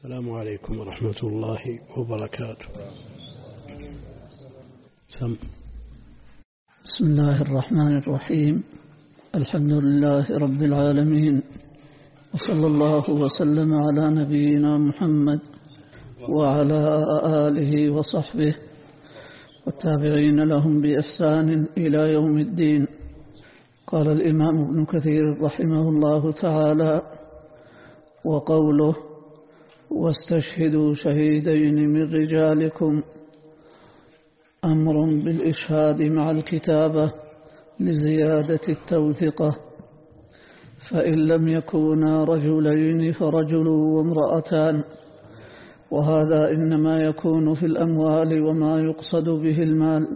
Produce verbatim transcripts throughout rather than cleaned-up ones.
السلام عليكم ورحمة الله وبركاته. سم. بسم الله الرحمن الرحيم. الحمد لله رب العالمين، وصلى الله وسلم على نبينا محمد وعلى آله وصحبه والتابعين لهم بإحسان إلى يوم الدين. قال الإمام ابن كثير رحمه الله تعالى: وقوله: واستشهدوا شهيدين من رجالكم، أمر بالإشهاد مع الكتابة لزيادة التوثقة، فإن لم يكونا رجلين فرجل وامرأتان، وهذا إنما يكون في الأموال وما يقصد به المال،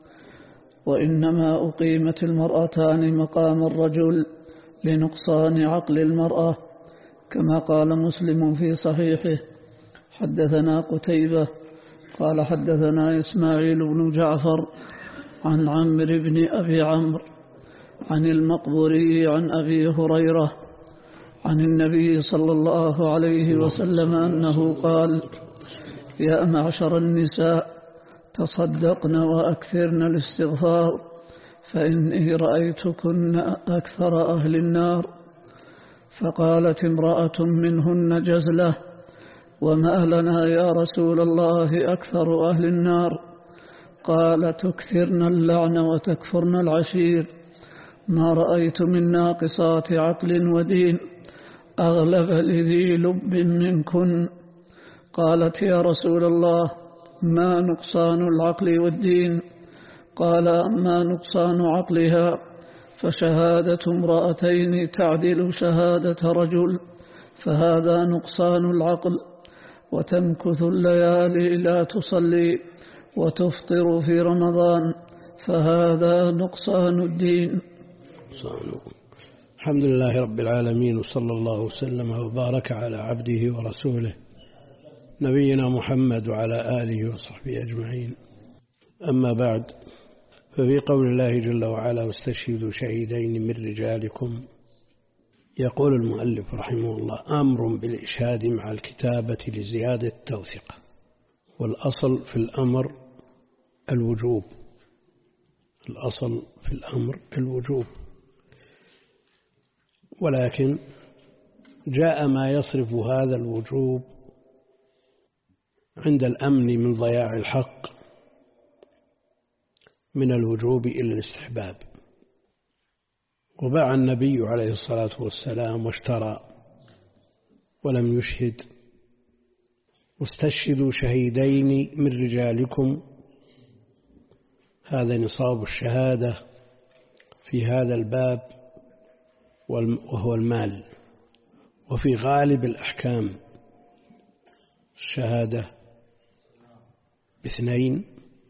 وإنما أقيمت المرأتان مقام الرجل لنقصان عقل المرأة، كما قال مسلم في صحيحه: حدثنا قتيبة قال حدثنا إسماعيل بن جعفر عن عمرو بن أبي عمرو عن المقبوري عن أبي هريرة عن النبي صلى الله عليه وسلم أنه قال: يا معشر النساء، تصدقن وأكثرن الاستغفار، فإني رأيتكن أكثر أهل النار. فقالت امرأة منهن جزلة: وما لنا يا رسول الله أكثر أهل النار؟ قال: تكثرن اللعن وتكفرن العشير، ما رأيت من ناقصات عقل ودين أغلب لذي لب منكن. قالت: يا رسول الله، ما نقصان العقل والدين؟ قال: أما نقصان عقلها فشهادة امرأتين تعدل شهادة رجل، فهذا نقصان العقل. وتمكث الليالي لا تصلي وتفطر في رمضان، فهذا نقصان الدين. الحمد لله رب العالمين، وصلى الله وسلم وبارك على عبده ورسوله نبينا محمد وعلى آله وصحبه أجمعين. أما بعد، ففي قول الله جل وعلا: واستشهدوا شهيدين من رجالكم، يقول المؤلف رحمه الله: أمر بالإشهاد مع الكتابة لزيادة التوثيق. والأصل في الأمر الوجوب، الأصل في الأمر الوجوب، ولكن جاء ما يصرف هذا الوجوب عند الأمن من ضياع الحق من الوجوب إلى الاستحباب. وباع النبي عليه الصلاة والسلام واشترى ولم يشهد. واستشهدوا شهيدين من رجالكم، هذا نصاب الشهادة في هذا الباب، وهو المال. وفي غالب الأحكام الشهادة باثنين،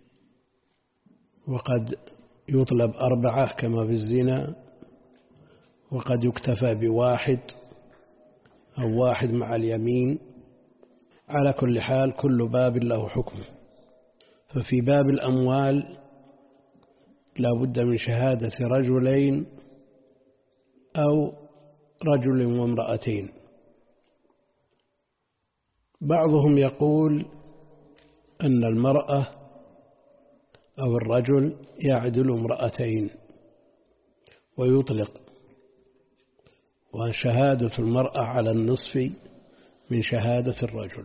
وقد يطلب أربعة كما في الزنا، وقد يكتفى بواحد أو واحد مع اليمين. على كل حال كل باب له حكمه. ففي باب الأموال لا بد من شهادة رجلين أو رجل وامرأتين. بعضهم يقول أن المرأة أو الرجل يعدل امرأتين ويطلق، وشهادة المرأة على النصف من شهادة الرجل.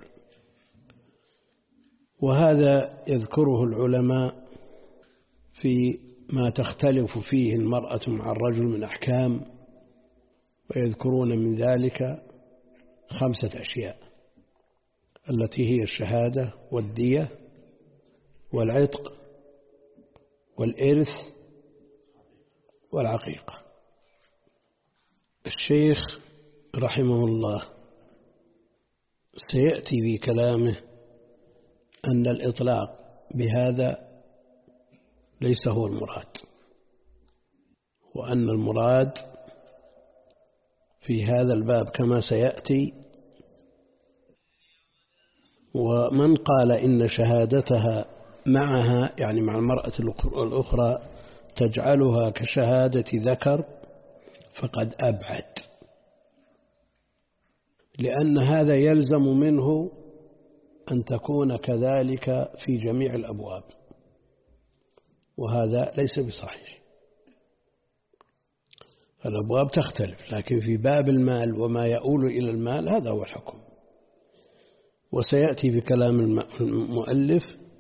وهذا يذكره العلماء في ما تختلف فيه المرأة مع الرجل من أحكام، ويذكرون من ذلك خمسة أشياء، التي هي الشهادة والدية والعتق والإرث والعقيقة. الشيخ رحمه الله سيأتي في كلامه أن الإطلاق بهذا ليس هو المراد، وأن المراد في هذا الباب كما سيأتي. ومن قال إن شهادتها معها، يعني مع المرأة الأخرى، تجعلها كشهادة ذكر، فقد أبعد، لأن هذا يلزم منه أن تكون كذلك في جميع الأبواب، وهذا ليس بصحيح. الأبواب تختلف، لكن في باب المال وما يؤول إلى المال هذا هو الحكم. وسيأتي في كلام المؤلف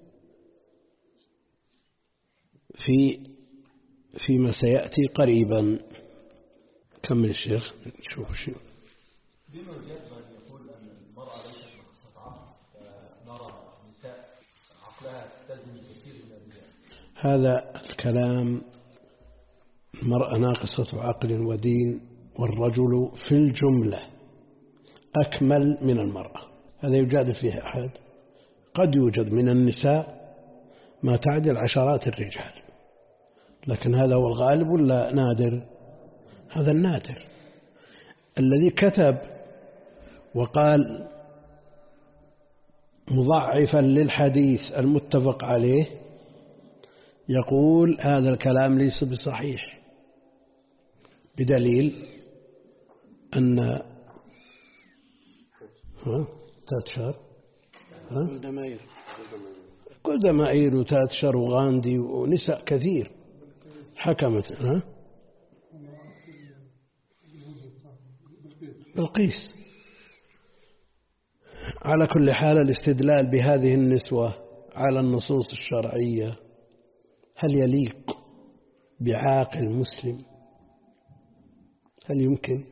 في فيما سيأتي قريبا. كمل الشيخ نشوف شيء. بما يجب أن يقول أن المرأة ليست ناقصة عقل، نرى نساء عقلها تلزم كثير من الرجال. هذا الكلام المرأة ناقصة عقل ودين، والرجل في الجملة أكمل من المرأة، هذا يجادل فيه أحد. قد يوجد من النساء ما تعدل عشرات الرجال، لكن هذا هو الغالب ولا نادر؟ هذا النادر. الذي كتب وقال مضاعفا للحديث المتفق عليه يقول هذا الكلام ليس بصحيح، بدليل أن ها تاتشر ها قدمائير وتاتشر وغاندي ونساء كثير حكمت ها بلقيس. على كل حال الاستدلال بهذه النسوة على النصوص الشرعية هل يليق بعاقل مسلم؟ هل يمكن؟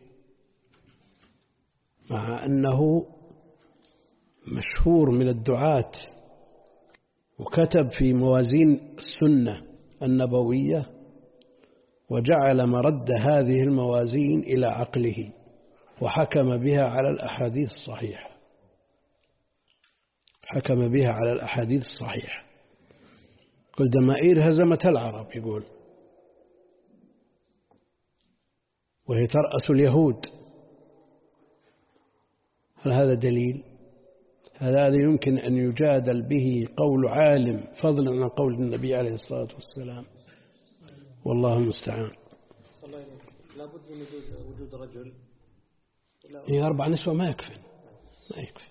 مع أنه مشهور من الدعاة وكتب في موازين السنة النبوية وجعل مرد هذه الموازين إلى عقله وحكم بها على الأحاديث الصحيحة، حكم بها على الأحاديث الصحيحة. قل دمائير هزمت العرب يقول، وهي ترأس اليهود. هل هذا دليل؟ هل هذا يمكن أن يجادل به قول عالم فضلا عن قول النبي عليه الصلاة والسلام؟ والله المستعان. لا بد من وجود رجل. هي أربع نسوة ما يكفي، ما يكفي.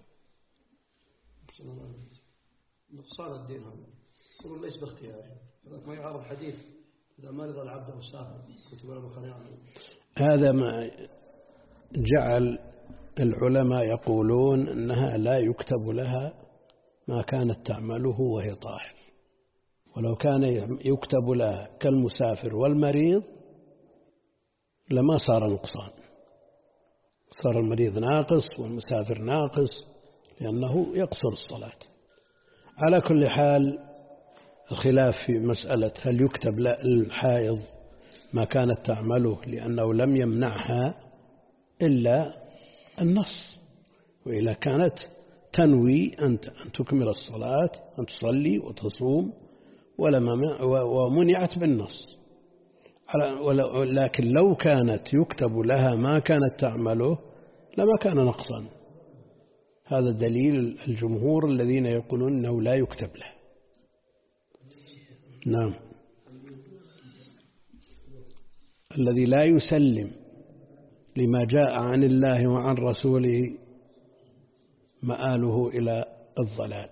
نقصان الدين هذا يقول ليس باختيار، ما يعرف حديث إذا مرض العبد وسافر كتب له مقنع. هذا ما جعل العلماء يقولون أنها لا يكتب لها ما كانت تعمله وهي طاهر، ولو كان يكتب لها كالمسافر والمريض لما صار نقصان، صار المريض ناقص والمسافر ناقص لأنه يقصر الصلاة. على كل حال الخلاف في مسألة هل يكتب للحائض ما كانت تعمله لأنه لم يمنعها إلا النص، وإلا كانت تنوي أن تكمل الصلاة أن تصلي وتصوم ومنعت بالنص. لكن لو كانت يكتب لها ما كانت تعمله لما كان نقصا. هذا دليل الجمهور الذين يقولون أنه لا يكتب له. نعم. الذي لا يسلم لما جاء عن الله وعن رسوله مآله إلى الضلال،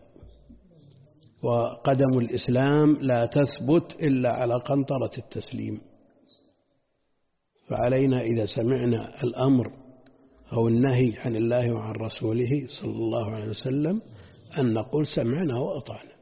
وقدم الإسلام لا تثبت إلا على قنطرة التسليم. فعلينا إذا سمعنا الأمر أو النهي عن الله وعن رسوله صلى الله عليه وسلم أن نقول سمعنا وأطعنا.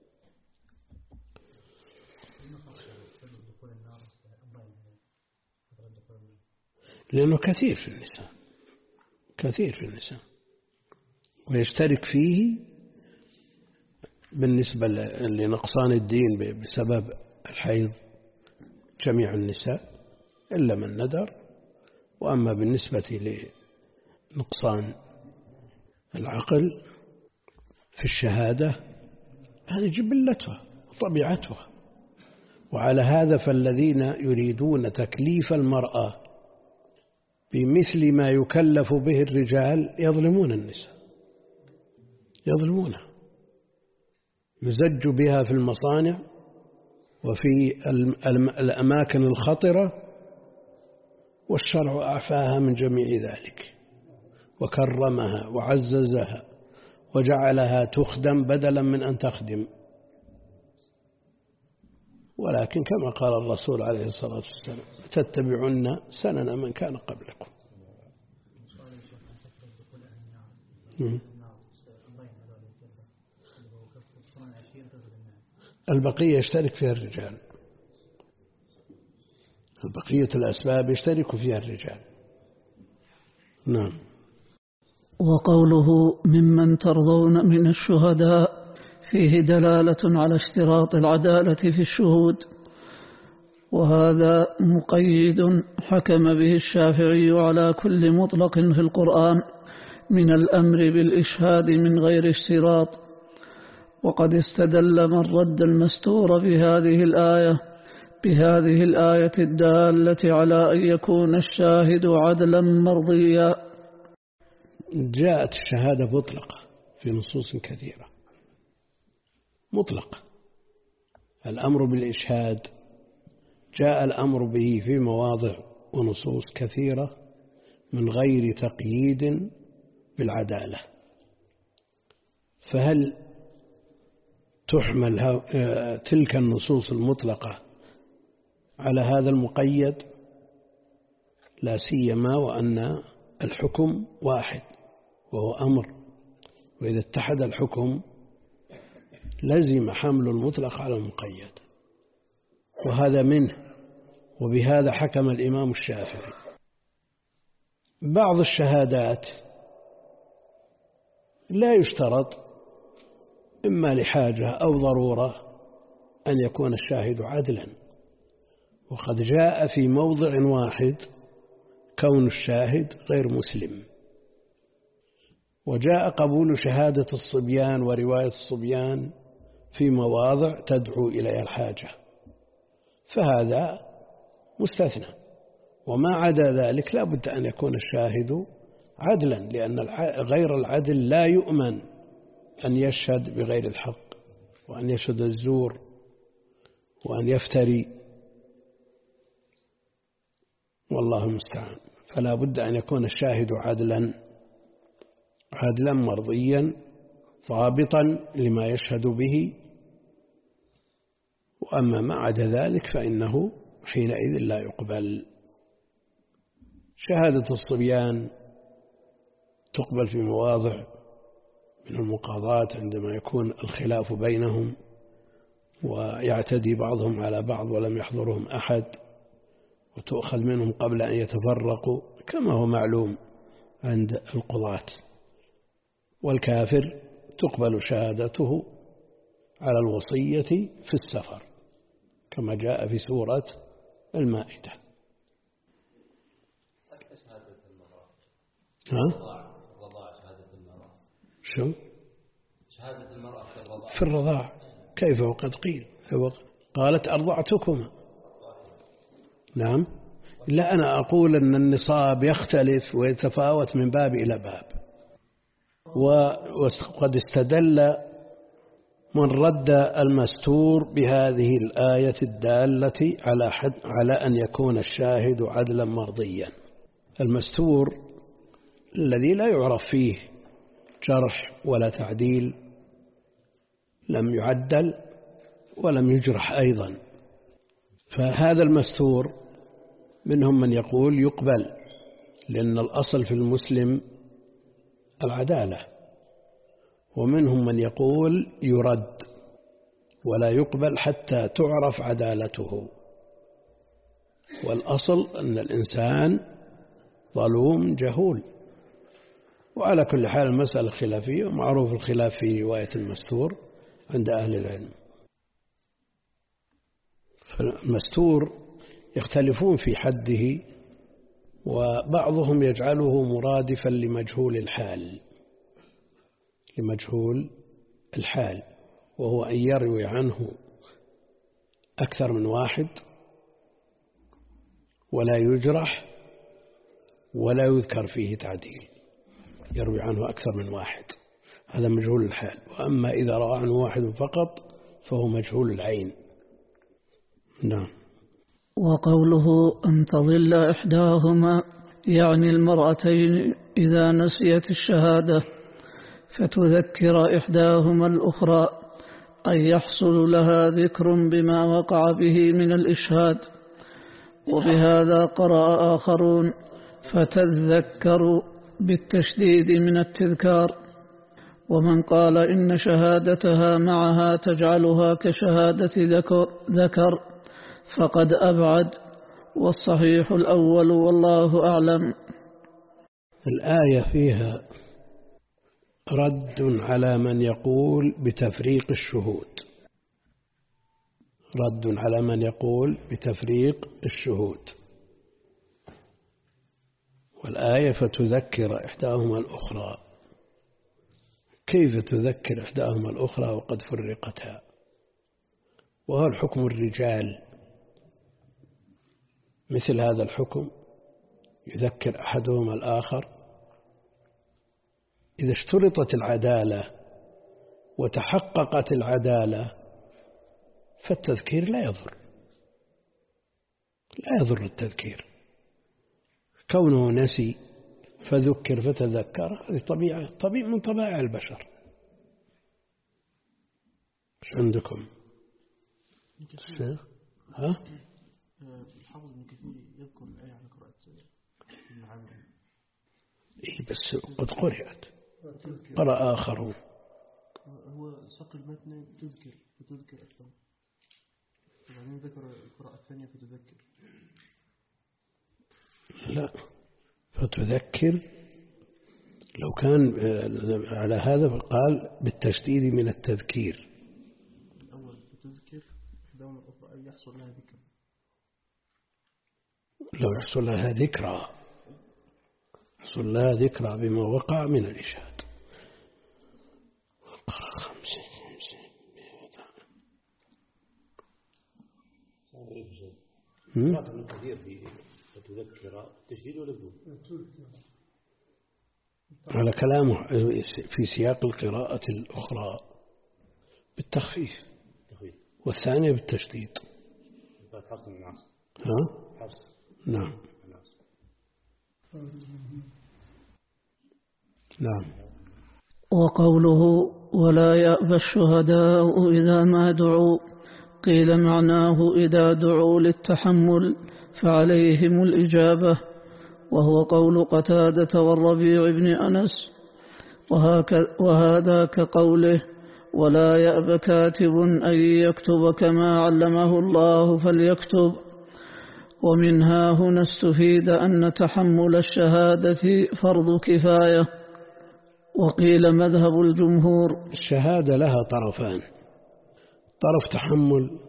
لأنه كثير في النساء، كثير في النساء، ويشترك فيه بالنسبة لنقصان الدين بسبب الحيض جميع النساء إلا من ندر. وأما بالنسبة لنقصان العقل في الشهادة هذه جبلتها وطبيعتها. وعلى هذا فالذين يريدون تكليف المرأة بمثل ما يكلف به الرجال يظلمون النساء، يظلمونها، يزج بها في المصانع وفي الأماكن الخطرة، والشرع أعفاها من جميع ذلك. وكرمها وعززها وجعلها تخدم بدلا من أن تخدم، ولكن كما قال الرسول عليه الصلاة والسلام تتبعون سنن من كان قبلكم. البقية يشترك فيها الرجال، البقية الأسباب يشترك فيها الرجال. نعم. وقوله ممن ترضون من الشهداء فيه دلالة على اشتراط العدالة في الشهود، وهذا مقيد حكم به الشافعي على كل مطلق في القرآن من الأمر بالإشهاد من غير اشتراط. وقد استدل من رد المستور بهذه الآية بهذه الآية الدالة على أن يكون الشاهد عدلا مرضيا. جاءت الشهادة مطلقة في نصوص كثيرة، مطلق. الأمر بالإشهاد جاء الأمر به في مواضع ونصوص كثيرة من غير تقييد بالعدالة. فهل تحمل تلك النصوص المطلقة على هذا المقيد؟ لا سيما وأن الحكم واحد وهو أمر، وإذا اتحد الحكم لزم حمل المطلق على المقيد، وهذا منه، وبهذا حكم الإمام الشافعي. بعض الشهادات لا يشترط إما لحاجة أو ضرورة أن يكون الشاهد عدلا، وقد جاء في موضع واحد كون الشاهد غير مسلم، وجاء قبول شهادة الصبيان ورواية الصبيان في مواضع تدعو إلى الحاجة، فهذا مستثنى. وما عدا ذلك لا بد أن يكون الشاهد عدلا، لأن غير العدل لا يؤمن أن يشهد بغير الحق، وأن يشهد الزور، وأن يفتري، والله المستعان. فلا بد أن يكون الشاهد عدلا عدلا مرضيا ضابطا لما يشهد به، وأما ما عدا ذلك فإنه حينئذ لا يقبل. شهادة الصبيان تقبل في مواضع من المقاضات عندما يكون الخلاف بينهم ويعتدي بعضهم على بعض ولم يحضرهم أحد، وتؤخذ منهم قبل أن يتفرقوا كما هو معلوم عند القضاة. والكافر تقبل شهادته على الوصية في السفر كما جاء في سورة المائدة. ها؟ شو؟ شهادة المرأة في الرضاعة. في الرضاعة كيف وقد قيل قالت أرضعتكما. نعم. لا، أنا أقول أن النصاب يختلف ويتفاوت من باب إلى باب، وقد استدل من رد المستور بهذه الآية الدالة على حد على أن يكون الشاهد عدلا مرضيا. المستور الذي لا يعرف فيه جرح ولا تعديل، لم يعدل ولم يجرح أيضا، فهذا المستور منهم من يقول يقبل، لأن الأصل في المسلم العدالة، ومنهم من يقول يرد ولا يقبل حتى تعرف عدالته، والأصل أن الإنسان ظلوم جهول. وعلى كل حال المسألة خلافية، ومعروف الخلاف في رواية المستور عند أهل العلم. فالمستور يختلفون في حده، وبعضهم يجعله مرادفا لمجهول الحال لمجهول الحال وهو أن يروي عنه أكثر من واحد ولا يجرح ولا يذكر فيه تعديل، يروي عنه أكثر من واحد، هذا مجهول الحال. وأما إذا روى عنه واحد فقط فهو مجهول العين. نعم. وقوله أن تضل إحداهما يعني المرأتين إذا نسيت الشهادة فتذكر إحداهما الأخرى، أن يحصل لها ذكر بما وقع به من الإشهاد. وبهذا قرأ آخرون فتذكر بالتشديد من التذكار. ومن قال إن شهادتها معها تجعلها كشهادة ذكر فقد أبعد، والصحيح الأول والله أعلم. الآية فيها رد على من يقول بتفريق الشهود، رد على من يقول بتفريق الشهود. والآية فتذكر إحداهما الأخرى، كيف تذكر إحداهما الأخرى وقد فرقتها؟ وهل حكم الرجال مثل هذا الحكم، يذكر أحدهما الآخر؟ إذا اشترطت العدالة وتحققت العدالة فالتذكير لا يضر، لا يضر التذكير. كونه نسي فذكر فتذكر هذه طبيعة طبيعة من طبائع البشر. ايش عندكم؟ ها؟ الحافظ ابن كثير يذكر الآية على قراءة ابن عامر. إيه بس قد قرأت، قرأ آخرون. هو ساق المتن تذكر فتذكر أكثر، وبعدين ذكر القراءة الثانية فتذكر. لا، فتذكر لو كان على هذا فقال بالتشديد من التذكير. الأول فتذكر إحداهما الأخرى أن يحصل لها ذكر. لو يحصل لها ذكرى، يحصل لها ذكرى بما وقع من الإشهاد. قراءة ابن كثير في فتذكر التشديد ولا بدون؟ على كلامه في سياق القراءة الأخرى بالتخفيف، والثانية بالتشديد. ها؟ نعم نعم. وقوله ولا يأبى الشهداء إذا ما دعوا، قيل معناه إذا دعوا للتحمل فعليهم الإجابة، وهو قول قتادة والربيع بن أنس. وهذا كقوله ولا يأبى كاتب أن يكتب كما علمه الله فليكتب. ومنها هنا استفيد أن تحمل الشهادة فرض كفاية. وقيل مذهب الجمهور الشهادة لها طرفان، طرف تحمل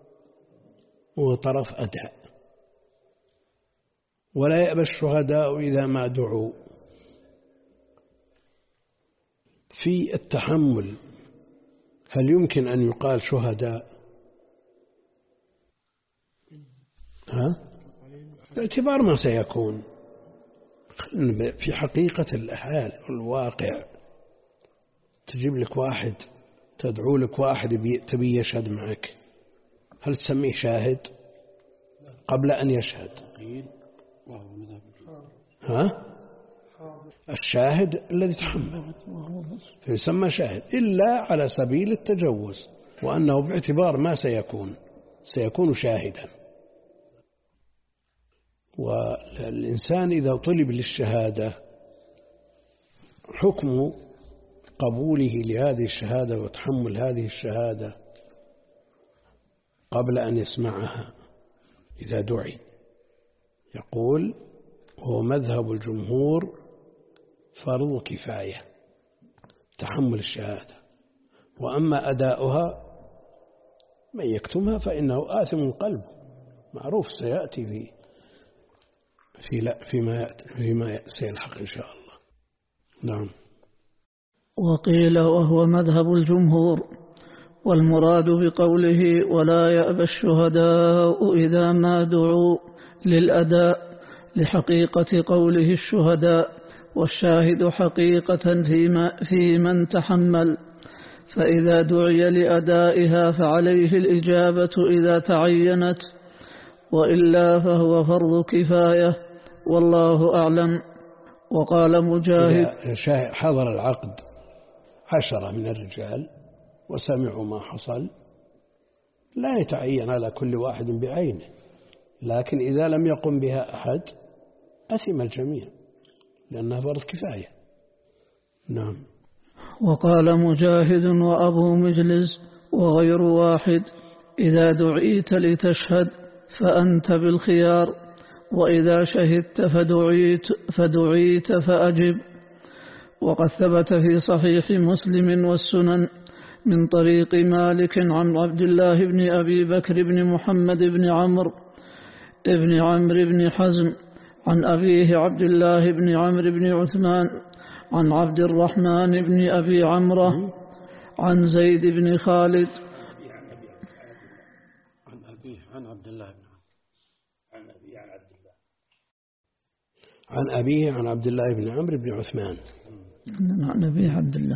وطرف أداء. ولا يأبى الشهداء إذا ما دعوا. في التحمل هل يمكن أن يقال شهداء؟ ها؟ باعتبار ما سيكون في حقيقة الحال والواقع. تجيب لك واحد، تدعو لك واحد تبي يشهد معك، هل تسميه شاهد قبل أن يشهد؟ ها؟ الشاهد الذي تحمل فيسمى شاهد، إلا على سبيل التجوز، وأنه باعتبار ما سيكون سيكون شاهدا. والإنسان إذا طلب للشهادة حكم قبوله لهذه الشهادة وتحمل هذه الشهادة قبل أن يسمعها إذا دعي. يقول هو مذهب الجمهور فرض كفاية تحمل الشهادة، وأما أداؤها من يكتمها فإنه آثم قلبه، معروف سيأتي في في لا فيما فيما سيلحق إن شاء الله. نعم. وقيل وهو مذهب الجمهور، والمراد بقوله ولا يأبى الشهداء إذا ما دعوا للأداء لحقيقة قوله الشهداء، والشاهد حقيقة فيما في من تحمل، فإذا دعي لأدائها فعليه الإجابة إذا تعينت، وإلا فهو فرض كفاية والله أعلم. وقال مجاهد: إذا حضر العقد عشرة من الرجال وسمعوا ما حصل لا يتعين على كل واحد بعينه، لكن إذا لم يقم بها أحد أثم الجميع لأنها فرض كفاية. نعم. وقال مجاهد وأبو مجلس وغير واحد: إذا دعيت لتشهد فأنت بالخيار، وإذا شهدت فدعيت, فدعيت فأجب. وقد ثبت في صحيح مسلم والسنن من طريق مالك عن عبد الله بن أبي بكر بن محمد بن عمرو بن عمرو بن حزم عن أبيه عبد الله بن عمرو بن عثمان عن عبد الرحمن بن أبي عمرو عن زيد بن خالد عن أبيه عن عبد الله بن عن أبيه عن عبد الله عن أبيه عن عبد الله بن عمرو بن عثمان عن أبيه عبد الله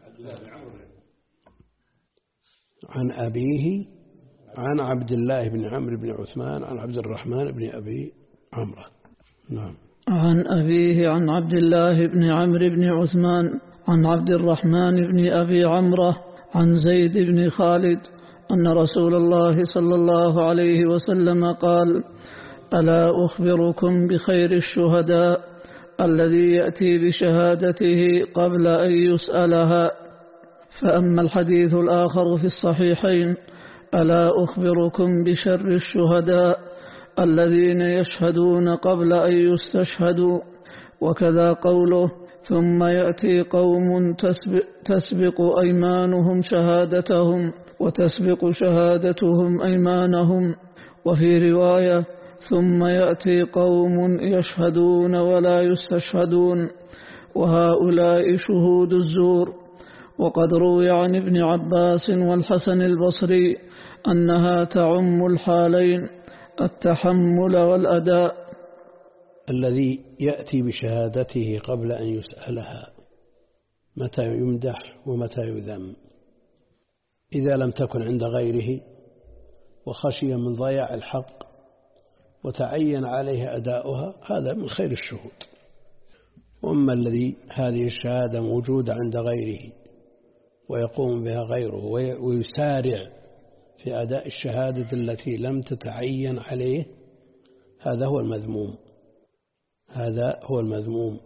عن أبيه عن عبد الله بن عمرو بن عثمان عن عبد الرحمن بن أبي عمرو. نعم. عن أبيه عن عبد الله بن عمرو بن عثمان عن عبد الرحمن بن أبي عمرو عن زيد بن خالد أن رسول الله صلى الله عليه وسلم قال: ألا أخبركم بخير الشهداء الذي يأتي بشهادته قبل أن يسألها. فأما الحديث الآخر في الصحيحين: ألا أخبركم بشر الشهداء الذين يشهدون قبل أن يستشهدوا. وكذا قوله: ثم يأتي قوم تسبق, تسبق أيمانهم شهادتهم وتسبق شهادتهم أيمانهم. وفي رواية: ثم يأتي قوم يشهدون ولا يستشهدون، وهؤلاء شهود الزور. وقد روي عن ابن عباس والحسن البصري أنها تعم الحالين، التحمل والأداء. الذي يأتي بشهادته قبل أن يسألها متى يمدح ومتى يذم. إذا لم تكن عند غيره وخشي من ضياع الحق وتعين عليه أداؤها هذا من خير الشهود. وأما الذي هذه الشهادة موجودة عند غيره ويقوم بها غيره ويسارع في أداء الشهادة التي لم تتعين عليه هذا هو المذموم. هذا هو المذموم.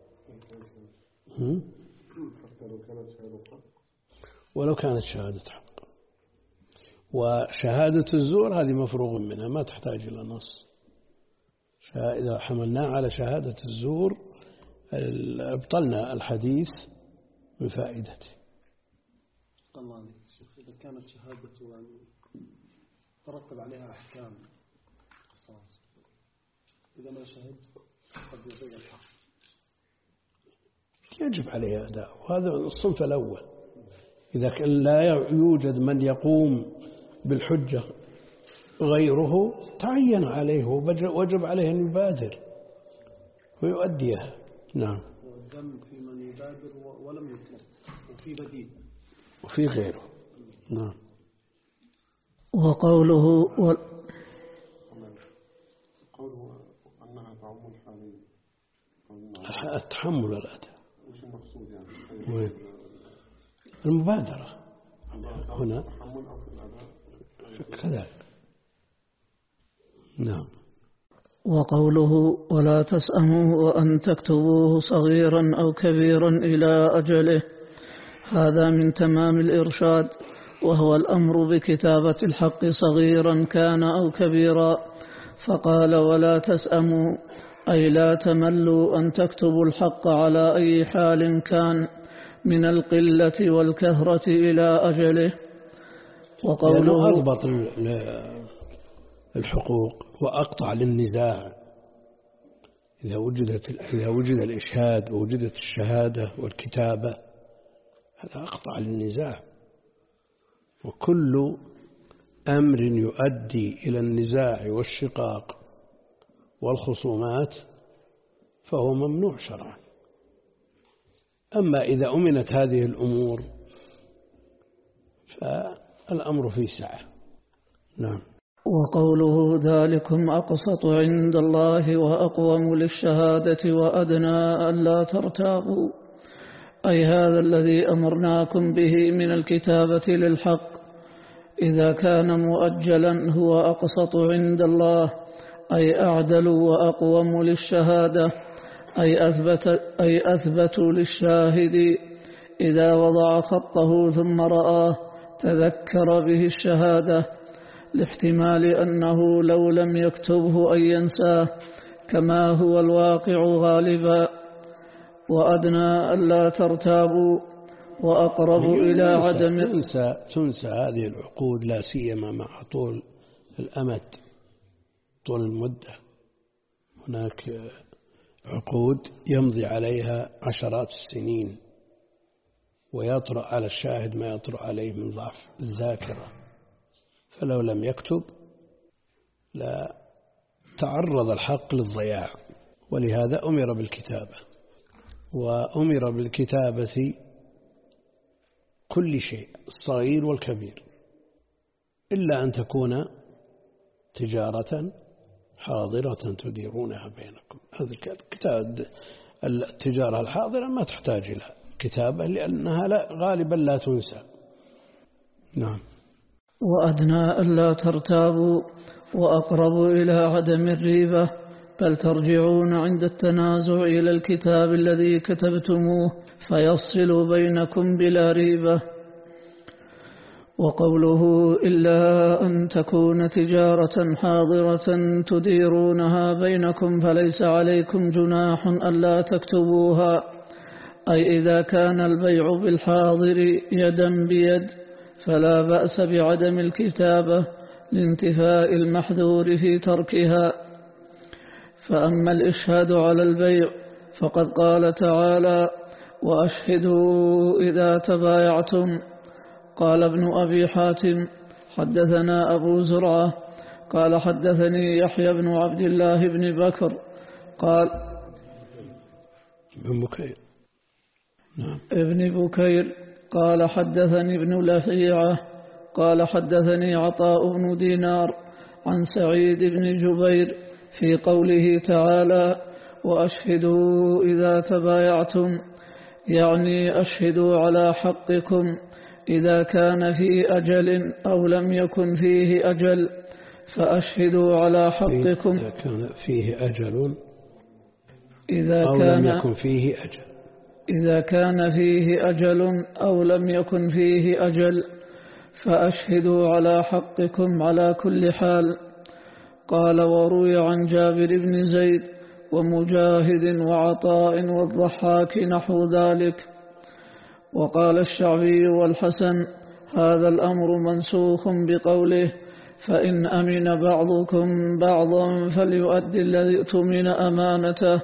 ولو كانت شهادة حق. وشهادة الزور هذه مفروغ منها ما تحتاج إلى نص. إذا حملنا على شهادة الزور ابطلنا الحديث من فائدته. الله عليك شيخ، إذا كانت شهادة أن ترتب عليها أحكام قصاص، إذا ما شهد قد يضيع الحق، يجب عليه أداء. وهذا الصنف الأول. إذا كان لا يوجد من يقوم بالحجة غيره تعين عليه وجب عليه أن يبادر ويؤديها. نعم. والذم في من يبادر ولم يطلب، وفي بديل وفي غيره. نعم. وقوله و... قوله أنها تعم الحالين، التحمل والأداء. وش المقصود يعني؟ وين؟ المبادرة هنا كذلك. نعم. وقوله: ولا تسأموا وأن تكتبوه صغيرا أو كبيرا إلى أجله، هذا من تمام الإرشاد، وهو الأمر بكتابة الحق صغيرا كان أو كبيرا. فقال: ولا تسأموا، أي لا تملوا أن تكتبوا الحق على أي حال كان من القلة والكثرة إلى أجله. وقوله أضبط الحقوق وأقطع للنزاع. إذا وجدت إذا وجد الإشهاد ووجدت الشهادة والكتابة هذا أقطع للنزاع. وكل أمر يؤدي إلى النزاع والشقاق والخصومات فهو ممنوع شرعا. أما إذا أمنت هذه الأمور فالأمر في سعة. نعم. وقوله ذلكم أقسط عند الله وأقوم للشهادة وأدنى ألا ترتابوا، أي هذا الذي أمرناكم به من الكتابة للحق إذا كان مؤجلا هو أقسط عند الله، أي أعدل وأقوم للشهادة، أي أثبت, أي أثبت للشاهد إذا وضع خطه ثم رآه تذكر به الشهادة، لاحتمال أنه لو لم يكتبه أن ينساه كما هو الواقع غالبا. وأدنى ألا ترتابوا وأقرب إلى عدم تنسى, تنسى هذه العقود، لا سيما مع طول الأمد، طول المدة. هناك عقود يمضي عليها عشرات السنين ويطرأ على الشاهد ما يطرأ عليه من ضعف الذاكرة، فلو لم يكتب لا تعرض الحق للضياع، ولهذا أمر بالكتابة. وأمر بالكتابة كل شيء الصغير والكبير، إلا أن تكون تجارة حاضرة تديرونها بينكم. هذا الكتاب التجارة الحاضرة ما تحتاج إلى كتابة لأنها لا غالبا لا تنسى. نعم. وأدنى ألا ترتابوا وأقرب إلى عدم الريبة، بل ترجعون عند التنازع إلى الكتاب الذي كتبتموه فيفصل بينكم بلا ريبة. وقوله إلا أن تكون تجارة حاضرة تديرونها بينكم فليس عليكم جناح ألا تكتبوها، أي إذا كان البيع بالحاضر يدا بيد فلا بأس بعدم الكتابة لانتفاء المحذور في تركها. فأما الإشهاد على البيع فقد قال تعالى وأشهدوا إذا تبايعتم. قال ابن أبي حاتم حدثنا أبو زرعة قال حدثني يحيى بن عبد الله بن بكر قال ابن بكير نعم. ابن بكير قال حدثني ابن لهيعة قال حدثني عطاء بن دينار عن سعيد بن جبير في قوله تعالى وأشهدوا إذا تبايعتم، يعني أشهدوا على حقكم إذا كان في أجل أو لم يكن فيه أجل، فأشهدوا على حقكم إذا كان فيه أجل إذا أو كان لم يكن فيه أجل إذا كان فيه أجل أو لم يكن فيه أجل فأشهدوا على حقكم على كل حال. قال وروي عن جابر بن زيد ومجاهد وعطاء والضحاك نحو ذلك. وقال الشعبي والحسن هذا الأمر منسوخ بقوله فإن أمن بعضكم بعضا فليؤدي الذي اؤتمن أمانته.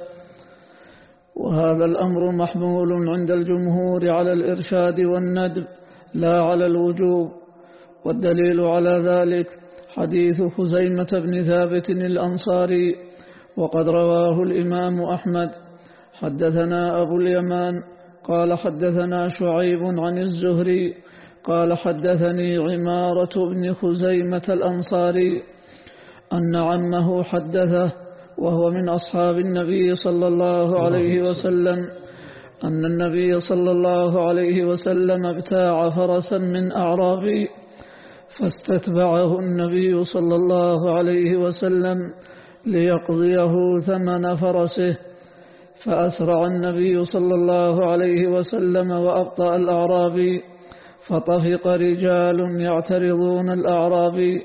وهذا الأمر محمول عند الجمهور على الإرشاد والندب لا على الوجوب، والدليل على ذلك حديث خزيمة بن ثابت الأنصاري وقد رواه الإمام أحمد. حدثنا أبو اليمان قال حدثنا شعيب عن الزهري قال حدثني عمارة بن خزيمة الأنصاري أن عمه حدثه وهو من أصحاب النبي صلى الله عليه وسلم أن النبي صلى الله عليه وسلم ابتاع فرسا من أعرابي فاستتبعه النبي صلى الله عليه وسلم ليقضيه ثمن فرسه، فأسرع النبي صلى الله عليه وسلم وأبطأ الأعرابي، فطفق رجال يعترضون الأعرابي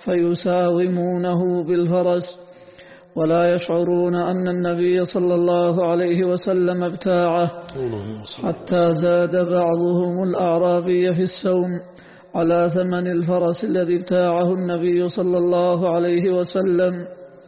فيساومونه بالفرس ولا يشعرون أن النبي صلى الله عليه وسلم ابتاعه، حتى زاد بعضهم الأعرابي في السوم على ثمن الفرس الذي ابتاعه النبي صلى الله عليه وسلم.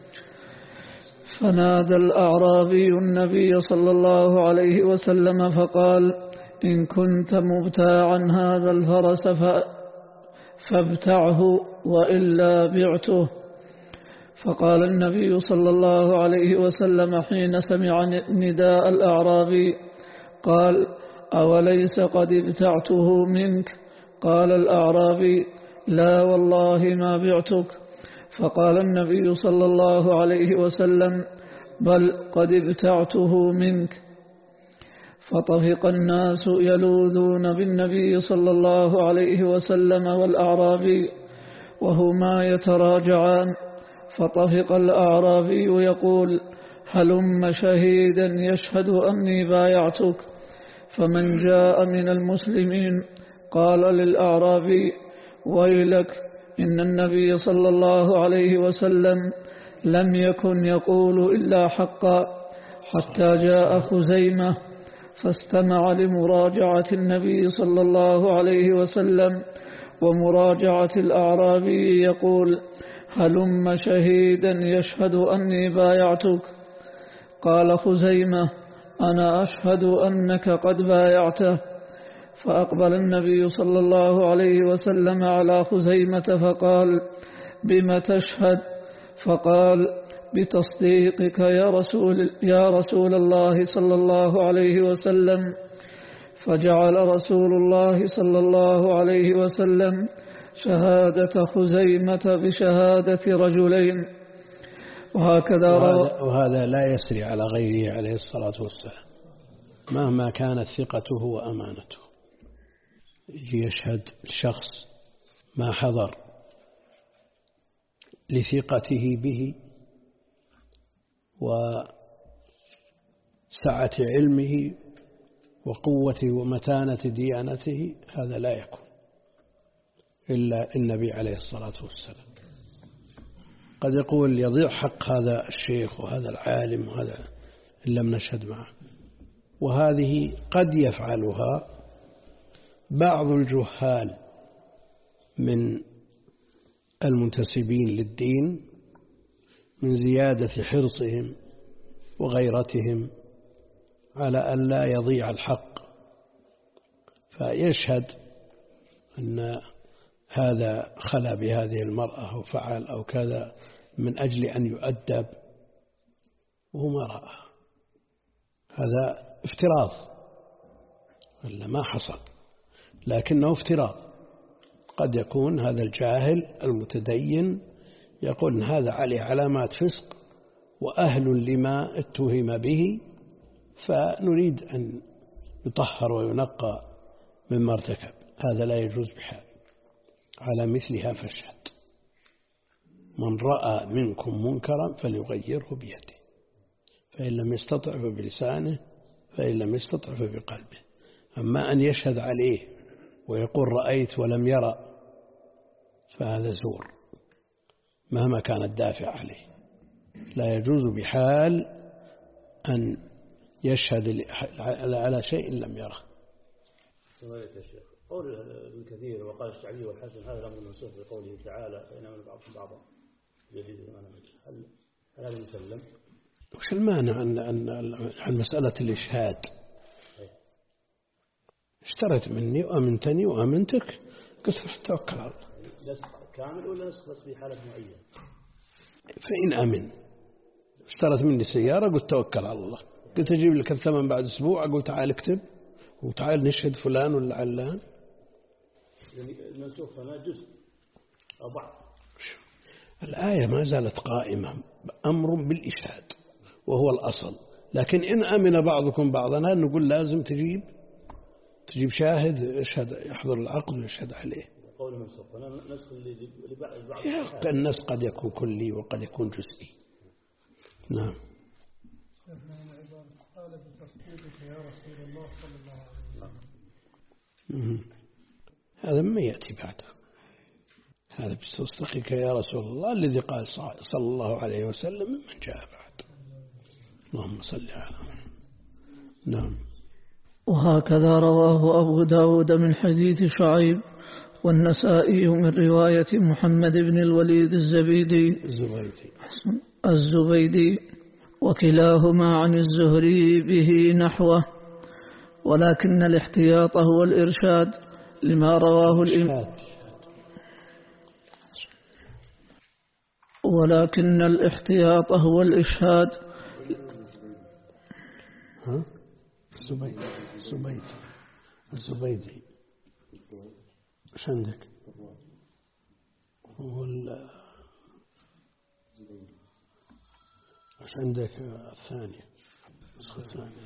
فنادى الأعرابي النبي صلى الله عليه وسلم فقال إن كنت مبتاعا هذا الفرس فابتعه وإلا بعته. فقال النبي صلى الله عليه وسلم حين سمع نداء الأعرابي قال أوليس قد ابتعته منك؟ قال الأعرابي لا والله ما بعتك. فقال النبي صلى الله عليه وسلم: بل قد ابتعته منك. فطفق الناس يلوذون بالنبي صلى الله عليه وسلم والأعرابي وهما يتراجعان، فطفق الأعرابي يقول: هلم شهيدا يشهد أني بايعتك. فمن جاء من المسلمين قال للأعرابي: ويلك، إن النبي صلى الله عليه وسلم لم يكن يقول إلا حقا، حتى جاء خزيمة فاستمع لمراجعة النبي صلى الله عليه وسلم ومراجعة الأعرابي يقول: هلم شهيدا يشهد أني بايعتك. قال خزيمة: أنا أشهد أنك قد بايعته. فأقبل النبي صلى الله عليه وسلم على خزيمة فقال: بم تشهد؟ فقال: بتصديقك يا رسول, يا رسول الله صلى الله عليه وسلم. فجعل رسول الله صلى الله عليه وسلم شهادة خزيمة بشهادة رجلين. وهكذا وهذا, وهذا لا يسري على غيره عليه الصلاة والسلام مهما كانت ثقته وأمانته. يشهد الشخص ما حضر لثقته به وسعة علمه وقوة ومتانة ديانته، هذا لا يكون إلا النبي عليه الصلاة والسلام. قد يقول يضيع حق هذا الشيخ وهذا العالم وهذا إن لم نشهد معه، وهذه قد يفعلها بعض الجهال من المنتسبين للدين من زيادة حرصهم وغيرتهم على أن لا يضيع الحق، فيشهد أن هذا خلى بهذه المرأة أو فعل أو كذا من أجل أن يؤدب وهو ما رأى. هذا افتراض ولا ما حصل، لكنه افتراض. قد يكون هذا الجاهل المتدين يقول إن هذا عليه علامات فسق وأهل لما اتهم به، فنريد أن يطهر وينقى مما ارتكب. هذا لا يجوز بحال. على مثلها فاشهد. من رأى منكم منكرا فليغيره بيده، فإن لم يستطع فبلسانه، فإن لم يستطع فبقلبه. أما أن يشهد عليه ويقول رأيت ولم يرى فهذا زور مهما كان الدافع عليه. لا يجوز بحال أن يشهد على شيء لم يره. سمعت يا شيخ قول ابن كثير وقال الشعبي والحسن هذا الأمر منسوخ بقوله تعالى فإن آمن بعضكم بعضا يزيد الإيمان هل هل هذا مسلم؟ وش المانع عن عن مسألة الإشهاد؟ اشتريت مني وأمنتني وأمنتك قلت توكل على الله. نسخ كامل ولا نسخ بس في حالة معينة؟ فإن أمن. اشترت مني سيارة قلت توكل على الله، قلت أجيب لك الثمن بعد أسبوع، أقول تعال اكتب وتعال نشهد فلان ولا علان. يعني المنسوخ هنا جزء أو بعض. الآية ما زالت قائمة، أمر بالإشهاد وهو الأصل، لكن إن أمن بعضكم بعضا نقول لازم تجيب تجيب شاهد يشهد يحضر العقد ويشهد عليه. قول منسوخ هنا نسخ لبعض. النسخ قد يكون كلي وقد يكون جزئي. نعم. قال بتصديقك يا رسول الله صلى الله عليه وسلم. هذا ما يأتي بعده. هذا بتصديقك يا رسول الله الذي قال صلى الله عليه وسلم من جاء بعد. اللهم صل على محمد. نعم. وهكذا رواه أبو داود من حديث شعيب والنسائي من رواية محمد بن الوليد الزبيدي الزبيدي الزبيدي وكلاهما عن الزهري به نحوه، ولكن الاحتياط هو الإرشاد لما رواه الإمام ولكن الاحتياط هو الإشهاد. ها؟ الزبيدي الزبيدي الزبيدي ايش عندك؟ وال ايش عندك الثانية النسخة الثانية؟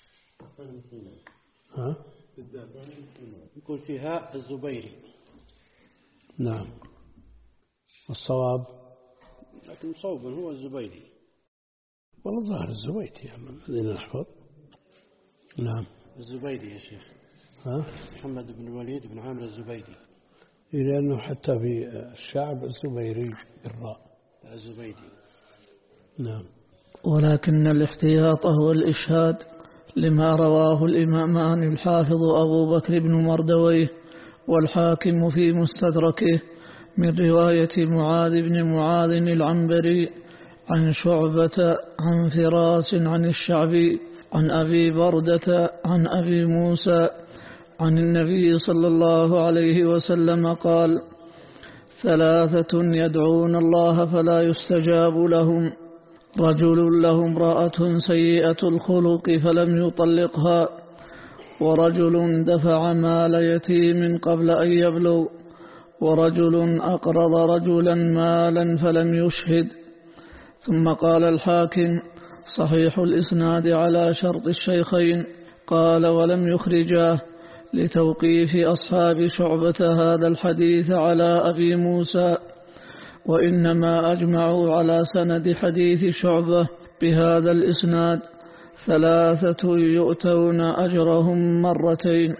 ها؟ يقول فيها الزبيري. نعم الصواب لكن صوبا هو الزبيري. والله ظاهر الزبيدي الذين نحفظ. نعم الزبيدي يا شيخ. ها؟ محمد بن الوليد بن عامر الزبيدي. لأنه حتى في الشعب الزبيري بالراء الزبيدي. نعم. ولكن الاحتياط هو الإشهاد لما رواه الإمامان الحافظ أبو بكر بن مردويه والحاكم في مستدركه من رواية معاذ بن معاذ العنبري عن شعبة عن فراس عن الشعبي عن أبي بردة عن أبي موسى عن النبي صلى الله عليه وسلم قال: ثلاثة يدعون الله فلا يستجاب لهم: رجل له امرأة سيئة الخلق فلم يطلقها، ورجل دفع مال يتيم قبل أن يبلغ، ورجل أقرض رجلا مالا فلم يشهد. ثم قال الحاكم: صحيح الإسناد على شرط الشيخين. قال: ولم يخرجاه لتوقيف أصحاب شعبة هذا الحديث على أبي موسى، وإنما أجمعوا على سند حديث شعبة بهذا الإسناد: ثلاثة يؤتون أجرهم مرتين.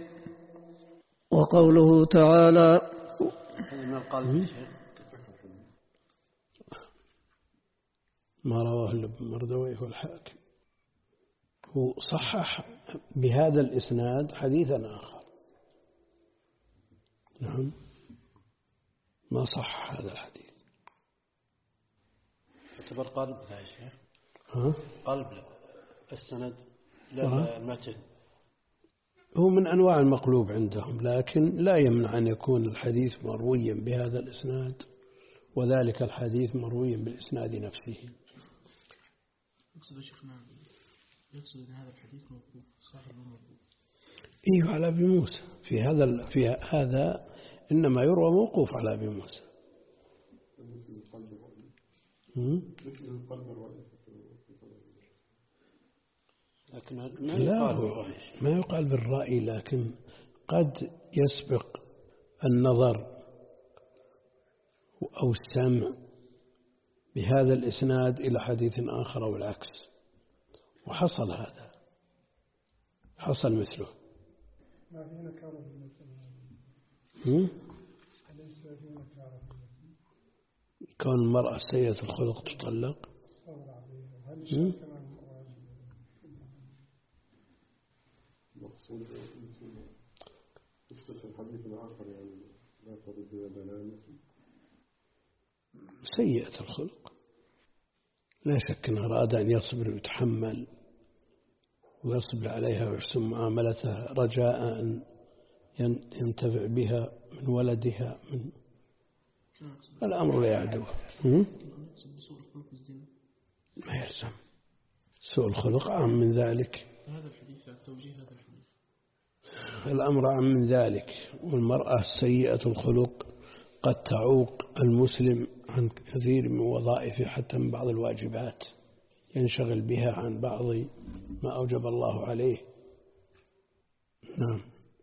وقوله تعالى ما رواه ابن مردويه والحاكم، هو صحح بهذا الإسناد حديثا آخر. نعم ما صح هذا الحديث. يعتبر قلب لا يا شيخ؟ ها؟ قلب لا السند لا المتن. هو من أنواع المقلوب عندهم، لكن لا يمنع أن يكون الحديث مرويا بهذا الإسناد وذلك الحديث مرويا بالإسناد نفسه. يقصد شيخنا يقصد أن هذا الحديث موقوف صحيح موقوف. إيه على أبي موسى في هذا في هذا إنما يروى موقوف على أبي موسى. لكن ما لا يقال ما يقال بالرأي، لكن قد يسبق النظر أو السمع بهذا الإسناد إلى حديث آخر أو العكس، وحصل هذا، حصل مثله. ما في نكارة كون المرأة سيئة الخلق تطلق. مقصود قصة الحديث الآخر يعني لا ترد بلانس سيئة الخلق لا شك أن أراد أن يصبر ويتحمل ويصبر عليها ويحسن معاملتها رجاء أن ينتفع بها من ولدها من الأمر لا يعدو. ما يلزم سوء الخلق عام من ذلك. هذا الحديث التوجيه هذا الحديث الأمر عام من ذلك. والمرأة سيئة الخلق قد تعوق المسلم عن كثير من وظائفه حتى من بعض الواجبات، ينشغل بها عن بعض ما أوجب الله عليه. نعم.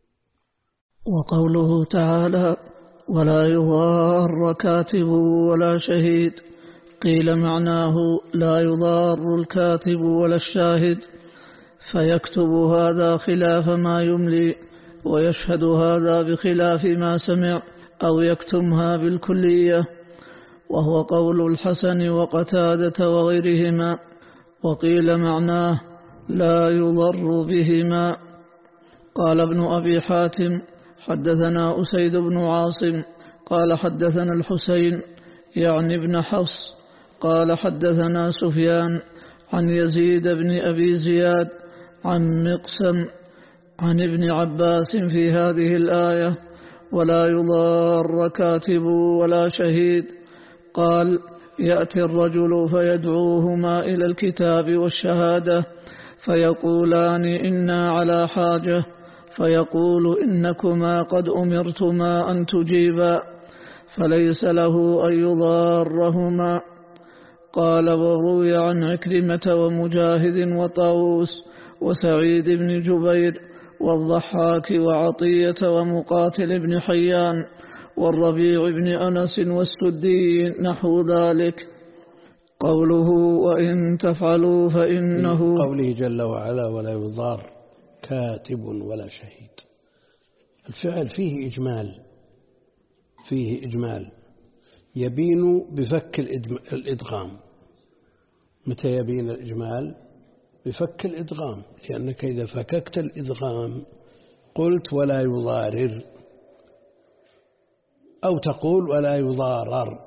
وقوله تعالى: ولا يضار كاتب ولا شهيد، قيل معناه لا يضار الكاتب ولا الشاهد، فيكتب هذا خلاف ما يملي، ويشهد هذا بخلاف ما سمع، أو يكتمها بالكلية، وهو قول الحسن وقتادة وغيرهما. وقيل معناه لا يضر بهما. قال ابن أبي حاتم: حدثنا أسيد بن عاصم قال حدثنا الحسين يعني ابن حفص قال حدثنا سفيان عن يزيد بن أبي زياد عن مقسم عن ابن عباس في هذه الآية: ولا يضار كاتب ولا شهيد. قال: يأتي الرجل فيدعوهما إلى الكتاب والشهادة فيقولان إنا على حاجة، فيقول إنكما قد أمرتما أن تجيبا، فليس له أن يضارهما. قال وروي عن عكرمة ومجاهد وطاووس وسعيد بن جبير والضحاك وعطية ومقاتل بن حيان والربيع بن أنس والسدي نحو ذلك. قوله وإن تفعلوا فإنه قوله جل وعلا ولا يضار كاتب ولا شهيد. الفعل فيه إجمال فيه إجمال يبين بفك الإدغام. متى يبين الإجمال؟ بفك الإدغام، لأنك إذا فككت الإدغام قلت ولا يضارر، أو تقول ولا يضارر،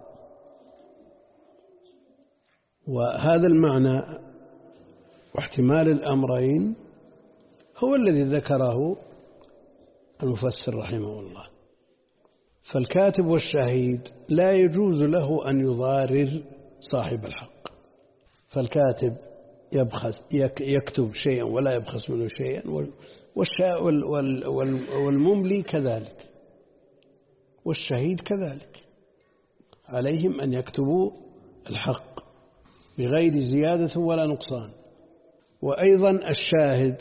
وهذا المعنى واحتمال الأمرين هو الذي ذكره المفسر رحمه الله. فالكاتب والشهيد لا يجوز له أن يضارر صاحب الحق، فالكاتب يبخس يكتب شيئا ولا يبخس منه شيئا، والمملي كذلك، والشهيد كذلك، عليهم أن يكتبوا الحق بغير زيادة ولا نقصان. وأيضا الشاهد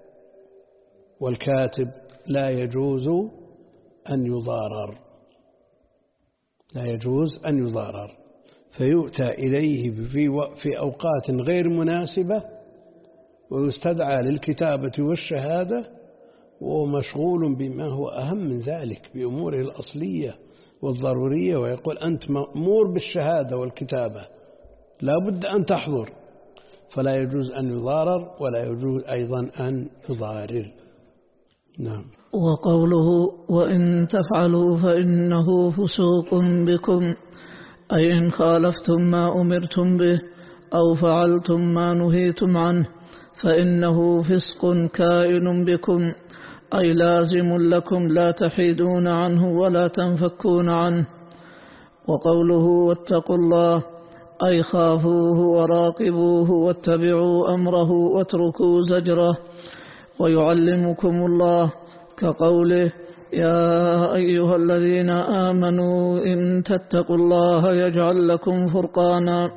والكاتب لا يجوز أن يضارر لا يجوز أن يضارر فيؤتى إليه في أوقات غير مناسبة ويستدعى للكتابة والشهادة، وهو مشغول بما هو أهم من ذلك بأموره الأصلية والضرورية، ويقول أنت مأمور بالشهادة والكتابة لا بد أن تحضر، فلا يجوز أن يضارر ولا يجوز أيضا أن يضارر. نعم. وقوله وإن تفعلوا فإنه فسوق بكم، أي إن خالفتم ما أمرتم به أو فعلتم ما نهيتم عنه فإنه فسق كائن بكم، أي لازم لكم لا تحيدون عنه ولا تنفكون عنه. وقوله واتقوا الله، أي خافوه وراقبوه واتبعوا أمره واتركوا زجره. ويعلمكم الله كقوله يا أيها الذين آمنوا إن تتقوا الله يجعل لكم فرقانا،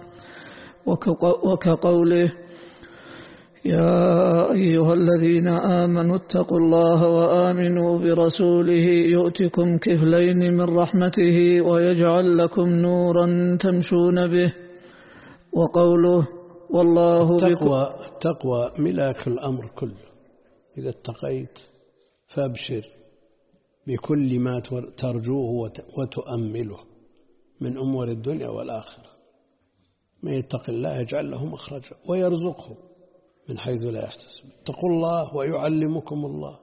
وكقوله يا أيها الذين آمنوا اتقوا الله وآمنوا برسوله يؤتكم كفلين من رحمته ويجعل لكم نورا تمشون به. وقوله والله التقوى, التقوى ملاك الأمر كله، إذا اتقيت فابشر بكل ما ترجوه وتؤمله من أمور الدنيا والآخرة. من يتق الله يجعل له مخرجا ويرزقه من حيث لا يحتسب. اتقوا الله ويعلمكم الله.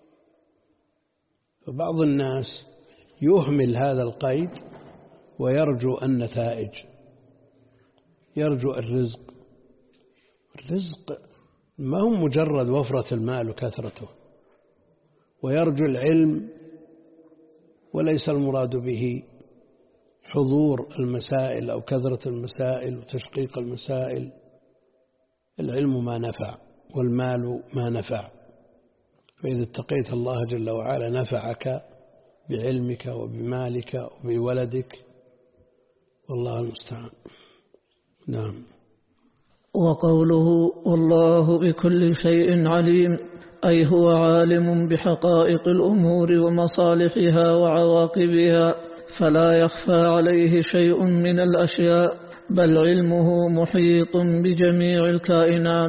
فبعض الناس يهمل هذا القيد ويرجو النتائج، يرجو الرزق. الرزق ما هو مجرد وفرة المال وكثرته، ويرجو العلم وليس المراد به حضور المسائل أو كثرة المسائل وتشقيق المسائل. العلم ما نفع والمال ما نفع، فإذا اتقيت الله جل وعلا نفعك بعلمك وبمالك وبولدك، والله المستعان. نعم. وقوله والله بكل شيء عليم، أي هو عالم بحقائق الأمور ومصالحها وعواقبها، فلا يخفى عليه شيء من الأشياء، بل علمه محيط بجميع الكائنات.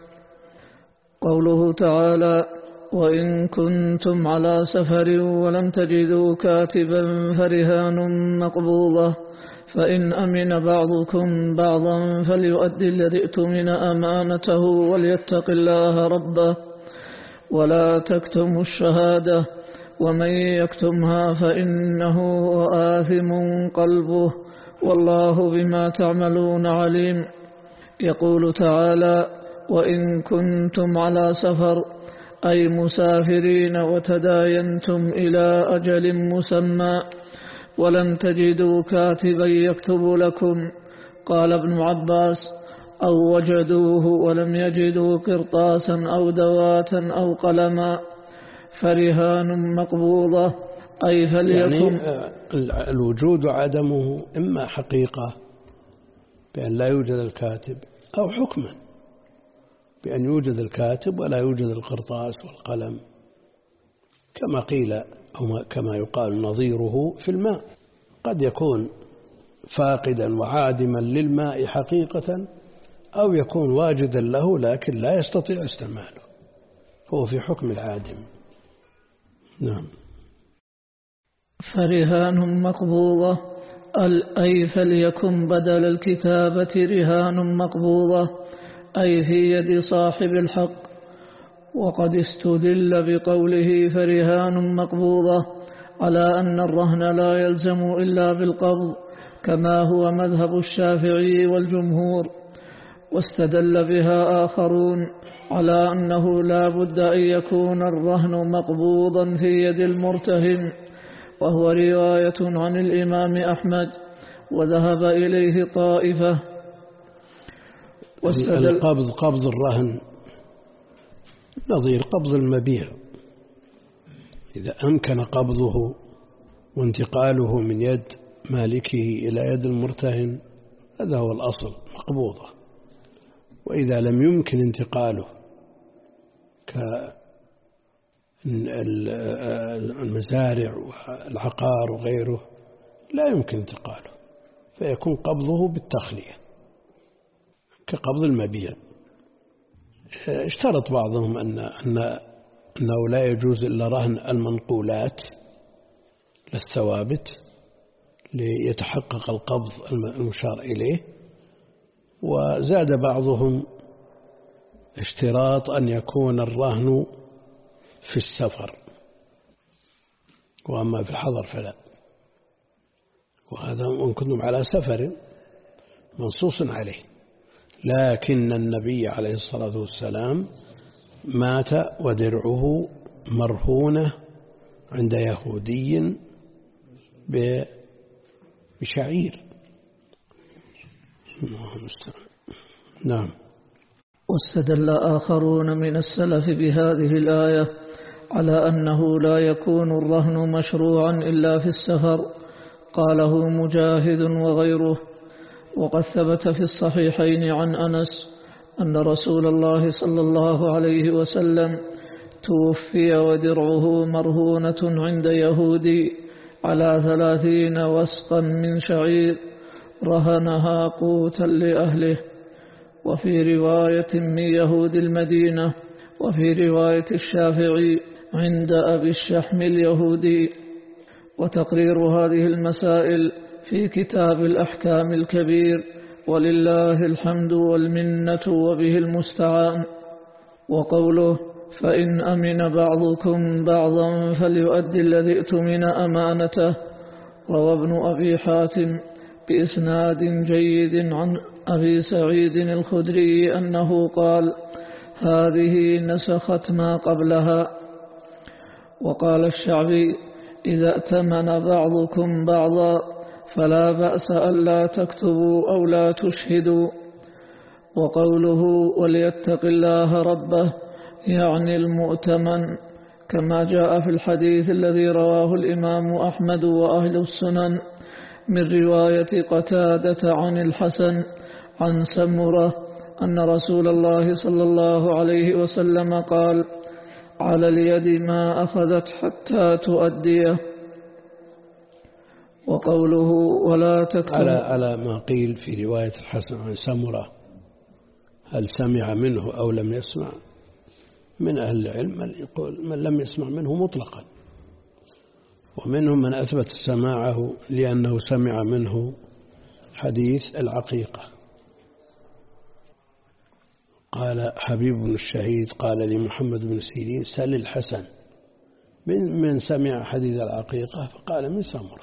قوله تعالى وإن كنتم على سفر ولم تجدوا كاتبا فرهان مقبوضة، فإن أمن بعضكم بعضا فليؤدي الذي اؤتمن أمانته وليتق الله ربه ولا تكتموا الشهادة ومن يكتمها فإنه آثم قلبه والله بما تعملون عليم. يقول تعالى وإن كنتم على سفر، أي مسافرين وتداينتم إلى أجل مسمى ولم تجدوا كاتبا يكتب لكم. قال ابن عباس أو وجدوه ولم يجدوا قرطاسا أو دواتا أو قلما، فرهان مقبوضة، أي فليكن يعني الوجود وعدمه إما حقيقة بأن لا يوجد الكاتب، أو حكما بأن يوجد الكاتب ولا يوجد القرطاس والقلم، كما قيل أو كما يقال نظيره في الماء، قد يكون فاقدا وعادما للماء حقيقة، أو يكون واجدا له لكن لا يستطيع استعماله، فهو في حكم العادم. نعم. فرهان مقبوضة أي فليكن بدل الكتابة رهان مقبوضة أي في يد صاحب الحق. وقد استدل بقوله فرهان مقبوضة على أن الرهن لا يلزم إلا بالقبض كما هو مذهب الشافعي والجمهور، واستدل بها آخرون على أنه لا بد أن يكون الرهن مقبوضا في يد المرتهن، وهو رواية عن الإمام أحمد وذهب إليه طائفة. القبض قبض الرهن نظير قبض المبيع، إذا أمكن قبضه وانتقاله من يد مالكه إلى يد المرتهن هذا هو الأصل مقبوضة، وإذا لم يمكن انتقاله كالمزارع والعقار وغيره لا يمكن انتقاله، فيكون قبضه بالتخلية كقبض المبيع. اشترط بعضهم أن أنه لا يجوز إلا رهن المنقولات للثوابت ليتحقق القبض المشار إليه، وزاد بعضهم اشتراط أن يكون الرهن في السفر، وأما في الحضر فلا، وهذا إن كنتم على سفر منصوص عليه. لكن النبي عليه الصلاة والسلام مات ودرعه مرهونة عند يهودي بشعير. نعم. واستدل آخرون من السلف بهذه الآية على أنه لا يكون الرهن مشروعا إلا في السفر، قاله مجاهد وغيره. وقد ثبت في الصحيحين عن أنس أن رسول الله صلى الله عليه وسلم توفي ودرعه مرهونة عند يهودي على ثلاثين وسقا من شعير رهنها قوتا لأهله، وفي رواية من يهود المدينة، وفي رواية الشافعي عند أبي الشحم اليهودي. وتقرير هذه المسائل في كتاب الأحكام الكبير، ولله الحمد والمنة وبه المستعان. وقوله فإن أمن بعضكم بعضا فليؤدي الذي ائتمن أمانته، روى ابن أبي حاتم بإسناد جيد عن أبي سعيد الخدري أنه قال هذه نسخت ما قبلها. وقال الشعبي إذا ائتمن بعضكم بعضا فلا بأس ألا تكتبوا أو لا تشهدوا. وقوله وليتق الله ربه يعني المؤتمن، كما جاء في الحديث الذي رواه الإمام أحمد وأهل السنن من رواية قتادة عن الحسن عن سمرة أن رسول الله صلى الله عليه وسلم قال على اليد ما أخذت حتى تؤديه. وقوله ولا تكتب على, على ما قيل في رواية الحسن عن سمرة، هل سمع منه أو لم يسمع؟ من أهل العلم من يقول من لم يسمع منه مطلقا، ومنهم من أثبت سماعه لأنه سمع منه حديث العقيقة. قال حبيب بن الشهيد قال لمحمد بن سيرين سل الحسن من من سمع حديث العقيقة، فقال من سمرة.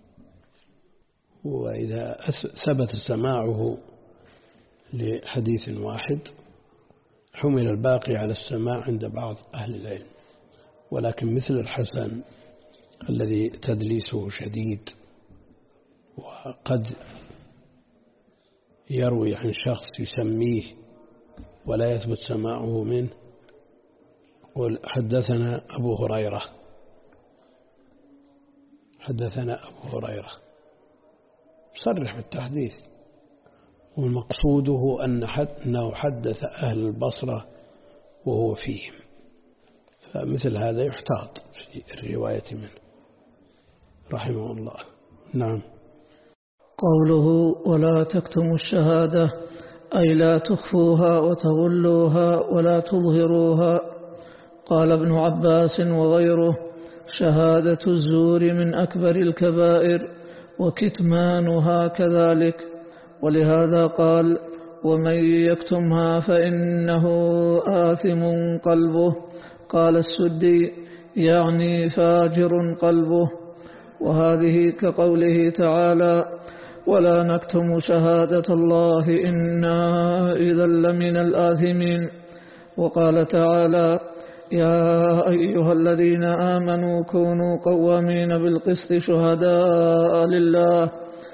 وإذا ثبت سماعه لحديث واحد حمل الباقي على السماع عند بعض أهل العلم، ولكن مثل الحسن الذي تدليسه شديد وقد يروي عن شخص يسميه ولا يثبت سماعه منه، قل حدثنا أبو هريرة حدثنا أبو هريرة صرح بالتحديث، ومقصوده أن أنه حدث أهل البصرة وهو فيهم، فمثل هذا يحتاط في الرواية منه رحمه الله. نعم. قوله ولا تكتموا الشهادة أي لا تخفوها وتغلوها ولا تظهروها. قال ابن عباس وغيره شهادة الزور من أكبر الكبائر وكتمانها كذلك، ولهذا قال ومن يكتمها فإنه آثم قلبه. قال السدي يعني فاجر قلبه. وهذه كقوله تعالى ولا نكتم شهادة الله إنا إذا لمن الآثمين. وقال تعالى يا أيها الذين آمنوا كونوا قوامين بالقسط شهداء لله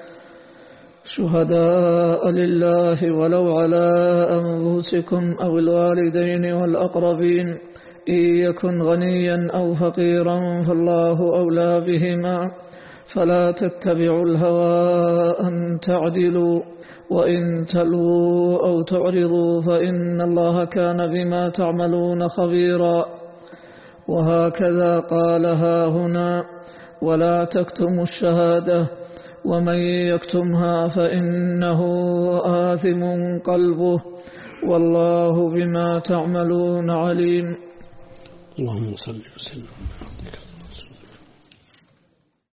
شهداء لله ولو على أنفسكم أو الوالدين والأقربين إن يكن غنيا أو فقيرا فالله أولى بهما فلا تتبعوا الهوى أن تعدلوا وإن تلووا أو تعرضوا فإن الله كان بما تعملون خبيرا. وهكذا قالها هنا ولا تكتموا الشهادة ومن يكتمها فإنه آثم قلبه والله بما تعملون عليم. اللهم صل وسلم.